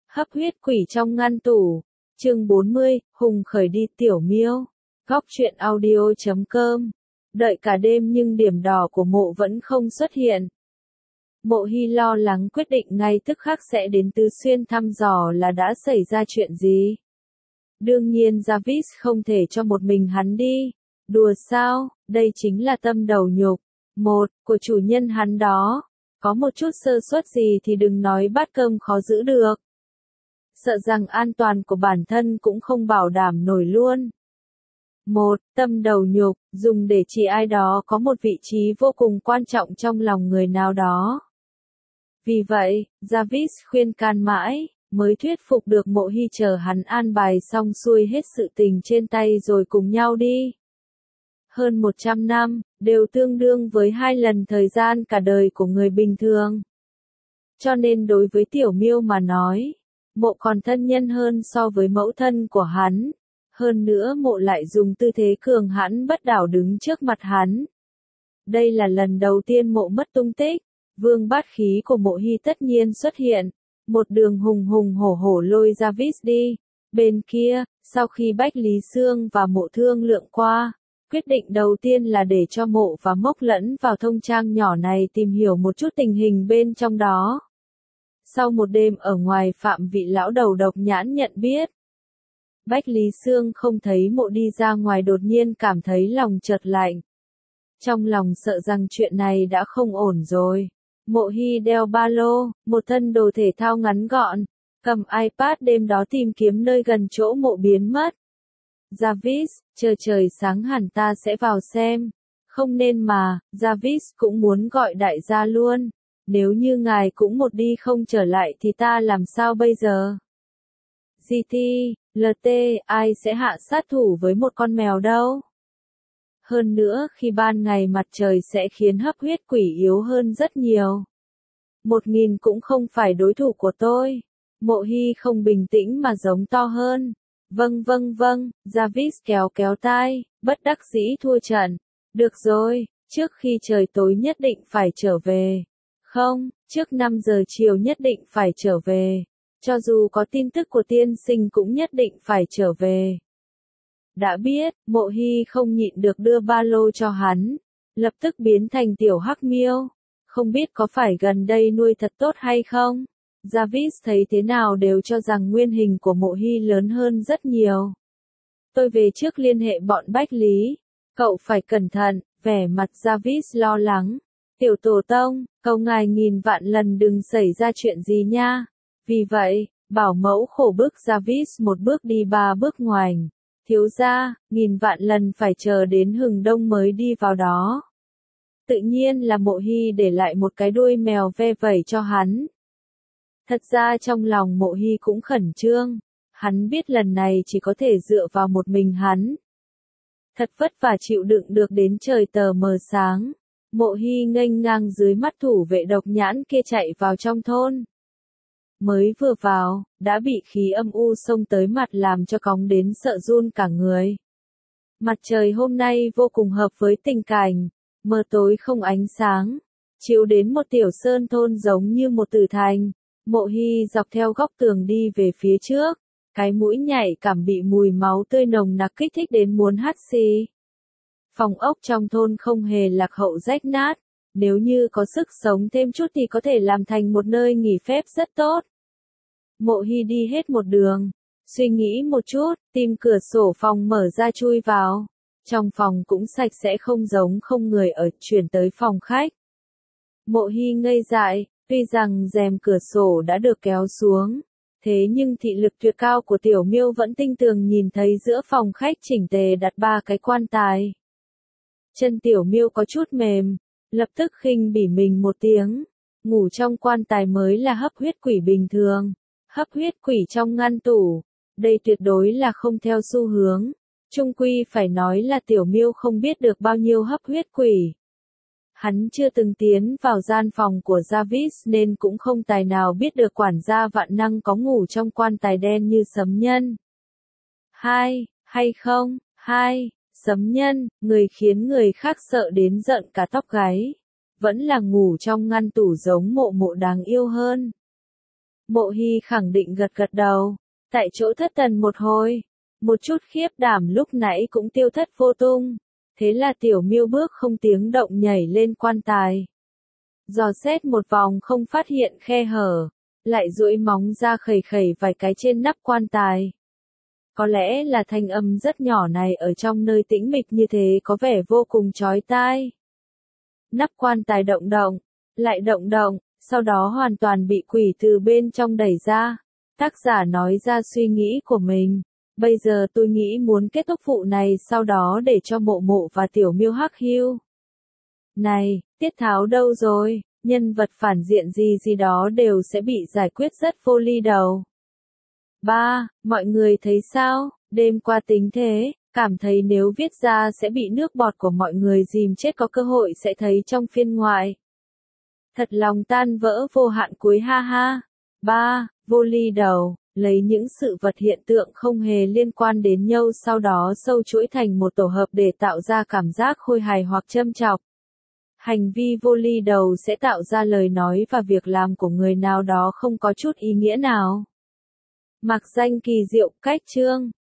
Hấp huyết quỷ trong ngăn tủ. Chương 40, Hùng khởi đi Tiểu Miêu. Góc truyện audio.com. Đợi cả đêm nhưng điểm đỏ của mộ vẫn không xuất hiện. Mộ Hy lo lắng quyết định ngay tức khắc sẽ đến Tứ Xuyên thăm dò là đã xảy ra chuyện gì. Đương nhiên Jarvis không thể cho một mình hắn đi. Đùa sao, đây chính là tâm đầu nhục. Một, của chủ nhân hắn đó. Có một chút sơ suất gì thì đừng nói bát cơm khó giữ được. Sợ rằng an toàn của bản thân cũng không bảo đảm nổi luôn. Một, tâm đầu nhục, dùng để chỉ ai đó có một vị trí vô cùng quan trọng trong lòng người nào đó. Vì vậy, Jarvis khuyên can mãi, mới thuyết phục được Mộ Hy chờ hắn an bài xong xuôi hết sự tình trên tay rồi cùng nhau đi. Hơn 100 năm, đều tương đương với 2 lần thời gian cả đời của người bình thường. Cho nên đối với Tiểu Miêu mà nói, Mộ còn thân nhân hơn so với mẫu thân của hắn. Hơn nữa Mộ lại dùng tư thế cường hãn bất đảo đứng trước mặt hắn. Đây là lần đầu tiên Mộ mất tung tích. Vương bát khí của Mộ Hy tất nhiên xuất hiện. Một đường hùng hùng hổ hổ lôi Jarvis đi. Bên kia, sau khi Bách Lý Xương và Mộ thương lượng qua, quyết định đầu tiên là để cho Mộ và Mốc lẫn vào thông trang nhỏ này tìm hiểu một chút tình hình bên trong đó. Sau một đêm ở ngoài phạm vị lão đầu độc nhãn nhận biết, Bách Lý Xương không thấy Mộ đi ra ngoài đột nhiên cảm thấy lòng chợt lạnh. Trong lòng sợ rằng chuyện này đã không ổn rồi. Mộ Hy đeo ba lô, một thân đồ thể thao ngắn gọn, cầm iPad đêm đó tìm kiếm nơi gần chỗ Mộ biến mất. Jarvis, chờ trời sáng hẳn ta sẽ vào xem. Không nên mà, Jarvis cũng muốn gọi đại gia luôn. Nếu như ngài cũng một đi không trở lại thì ta làm sao bây giờ? GT, LT, ai sẽ hạ sát thủ với một con mèo đâu? Hơn nữa khi ban ngày mặt trời sẽ khiến hấp huyết quỷ yếu hơn rất nhiều. 1000 cũng không phải đối thủ của tôi. Mộ Hy không bình tĩnh mà giống to hơn. Vâng, Jarvis kéo kéo tai, bất đắc dĩ thua trận. Được rồi, trước khi trời tối nhất định phải trở về. Không, trước 5 giờ chiều nhất định phải trở về. Cho dù có tin tức của tiên sinh cũng nhất định phải trở về. Đã biết, Mộ Hy không nhịn được đưa ba lô cho hắn. Lập tức biến thành tiểu hắc miêu. Không biết có phải gần đây nuôi thật tốt hay không? Jarvis thấy thế nào đều cho rằng nguyên hình của Mộ Hy lớn hơn rất nhiều. Tôi về trước liên hệ bọn Bách Lý. Cậu phải cẩn thận, vẻ mặt Jarvis lo lắng. Tiểu tổ tông, cầu ngài nghìn vạn lần đừng xảy ra chuyện gì nha. Vì vậy, bảo mẫu khổ bức Jarvis một bước đi 3 bước ngoảnh. Thiếu gia, nghìn vạn lần phải chờ đến hừng đông mới đi vào đó. Tự nhiên là Mộ Hy để lại một cái đuôi mèo ve vẩy cho hắn. Thật ra trong lòng Mộ Hy cũng khẩn trương. Hắn biết lần này chỉ có thể dựa vào một mình hắn. Thật vất vả chịu đựng được đến trời tờ mờ sáng. Mộ Hy nghênh ngang dưới mắt thủ vệ độc nhãn kia chạy vào trong thôn. Mới vừa vào, đã bị khí âm u xông tới mặt làm cho cóng đến sợ run cả người. Mặt trời hôm nay vô cùng hợp với tình cảnh, mờ tối không ánh sáng, chiếu đến một tiểu sơn thôn giống như một tử thành. Mộ Hy dọc theo góc tường đi về phía trước, cái mũi nhạy cảm bị mùi máu tươi nồng nặc kích thích đến muốn hắt xì. Phòng ốc trong thôn không hề lạc hậu rách nát, nếu như có sức sống thêm chút thì có thể làm thành một nơi nghỉ phép rất tốt. Mộ Hy đi hết một đường, suy nghĩ một chút, tìm cửa sổ phòng mở ra chui vào. Trong phòng cũng sạch sẽ không giống không người ở, chuyển tới phòng khách. Mộ Hy ngây dại, tuy rằng rèm cửa sổ đã được kéo xuống, thế nhưng thị lực tuyệt cao của Tiểu Miêu vẫn tinh tường nhìn thấy giữa phòng khách chỉnh tề đặt 3 cái quan tài. Chân Tiểu Miêu có chút mềm, lập tức khinh bỉ mình một tiếng. Ngủ trong quan tài mới là hấp huyết quỷ bình thường. Hấp huyết quỷ trong ngăn tủ. Đây tuyệt đối là không theo xu hướng. Chung quy phải nói là Tiểu Miêu không biết được bao nhiêu hấp huyết quỷ. Hắn chưa từng tiến vào gian phòng của Jarvis nên cũng không tài nào biết được quản gia vạn năng có ngủ trong quan tài đen như sấm nhân. Hay không, sấm nhân, người khiến người khác sợ đến giận cả tóc gáy. Vẫn là ngủ trong ngăn tủ giống Mộ Mộ đáng yêu hơn. Mộ Hy khẳng định gật gật đầu. Tại chỗ thất thần một hồi. Một chút khiếp đảm lúc nãy cũng tiêu thất vô tung. Thế là Tiểu Miêu bước không tiếng động nhảy lên quan tài. Dò xét một vòng không phát hiện khe hở. Lại duỗi móng ra khẩy khẩy vài cái trên nắp quan tài. Có lẽ là thanh âm rất nhỏ này ở trong nơi tĩnh mịch như thế có vẻ vô cùng chói tai. Nắp quan tài động động, lại động động, sau đó hoàn toàn bị quỷ từ bên trong đẩy ra. Tác giả nói ra suy nghĩ của mình. Bây giờ tôi nghĩ muốn kết thúc vụ này sau đó để cho Mộ Mộ và Tiểu Miêu hắc hiu. Này, Tiết Tháo đâu rồi? Nhân vật phản diện gì đó đều sẽ bị giải quyết rất vô ly đầu. Mọi người thấy sao? Đêm qua tính thế, cảm thấy nếu viết ra sẽ bị nước bọt của mọi người dìm chết, có cơ hội sẽ thấy trong phiên ngoại. Thật lòng tan vỡ vô hạn cuối ha ha. Vô ly đầu, lấy những sự vật hiện tượng không hề liên quan đến nhau sau đó sâu chuỗi thành một tổ hợp để tạo ra cảm giác khôi hài hoặc châm chọc. Hành vi vô ly đầu sẽ tạo ra lời nói và việc làm của người nào đó không có chút ý nghĩa nào. Mặc danh kỳ diệu, cách chương.